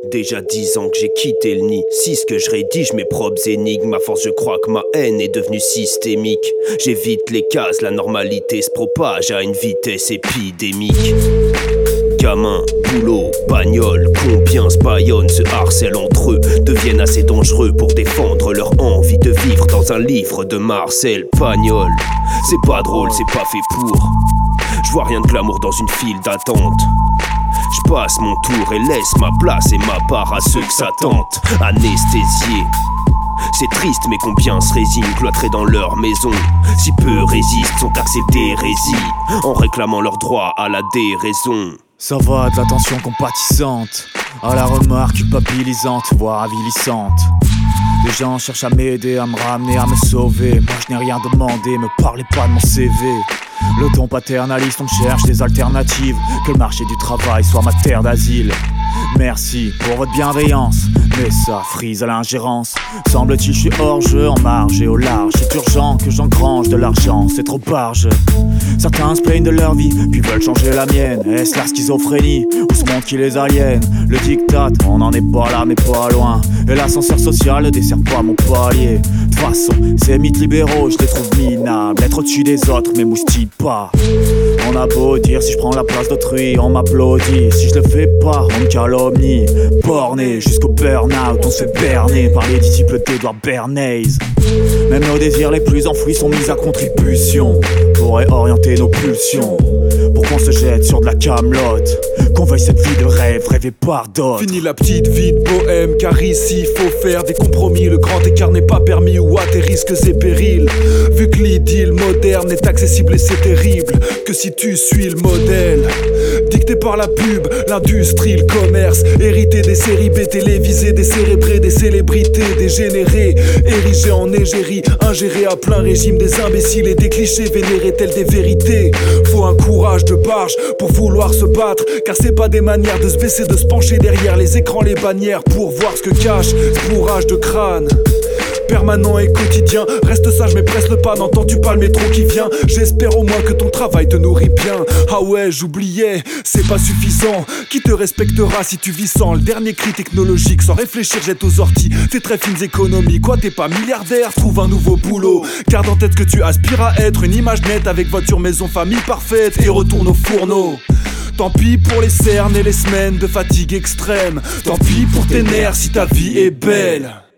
Déjà 10 ans que j'ai quitté le nid. 6 que je rédige mes propres énigmes. À force je crois que ma haine est devenue systémique. J'évite les cases, la normalité se propage à une vitesse épidémique. Gamin, boulot, bagnole, combien se bâillonnent, se harcèlent entre eux, deviennent assez dangereux pour défendre leur envie de vivre dans un livre de Marcel Pagnol. C'est pas drôle, c'est pas fait pour. Je vois rien de glamour dans une file d'attente. Je passe mon tour et laisse ma place et ma part à ceux que ça tente. Anesthésiés. C'est triste mais combien se résignent cloîtrés dans leur maison. Si peu résistent sont taxés d'hérésie en réclamant leur droit à la déraison. Ça va de l'attention compatissante à la remarque culpabilisante, voire avilissante. Les gens cherchent à m'aider, à me ramener, à me sauver. Moi je n'ai rien demandé, me parlez pas de mon CV. Le ton paternaliste, on cherche des alternatives. Que le marché du travail soit ma terre d'asile. Merci pour votre bienveillance, mais ça frise à l'ingérence. Semble-t-il je suis hors jeu, en marge et au large. C'est urgent que j'engrange de l'argent, c'est trop barge. Certains se plaignent de leur vie, puis veulent changer la mienne. Est-ce la schizophrénie ou ce monde qui les aliène? Le diktat, on n'en est pas là mais pas loin. Et l'ascenseur social ne dessert pas mon palier. De toute façon, ces mythes libéraux, je les trouve minables. Être au-dessus des autres, mais moustille pas. On a beau dire, si je prends la place d'autrui, on m'applaudit. Si je le fais pas, on me calomnie. Borné jusqu'au burn-out, on se fait berner par les disciples d'Edouard Bernays. Même nos désirs les plus enfouis sont mis à contribution pour réorienter nos pulsions. Pour qu'on se jette sur de la camelote, qu'on veuille cette vie de rêve rêvée par d'autres. Fini la petite vie de bohème, car ici faut faire des compromis. Le grand écart n'est pas permis ou à tes risques et périls. Vu que l'idylle moderne est accessible et c'est terrible, que si tu suis le modèle dicté par la pub, l'industrie, le commerce, hérité des séries B télévisées, décérébrés, des célébrités dégénérées, érigées en égérie, ingérées à plein régime, des imbéciles et des clichés vénérés tels des vérités. Faut un courage de barge pour vouloir se battre, car c'est pas des manières de se baisser, de se pencher derrière les écrans, les bannières pour voir ce que cache ce bourrage de crâne. Permanent et quotidien, reste sage mais presse le pas, n'entends-tu pas le métro qui vient? J'espère au moins que ton travail te nourrit bien. Ah ouais, j'oubliais, c'est pas suffisant. Qui te respectera si tu vis sans? Le dernier cri technologique, sans réfléchir jette aux orties tes très fines économies. Quoi, t'es pas milliardaire? Trouve un nouveau boulot. Garde en tête que tu aspires à être une image nette, avec voiture, maison, famille parfaite, et retourne au fourneau. Tant pis pour les cernes et les semaines de fatigue extrême. Tant pis pour tes nerfs si ta vie est belle.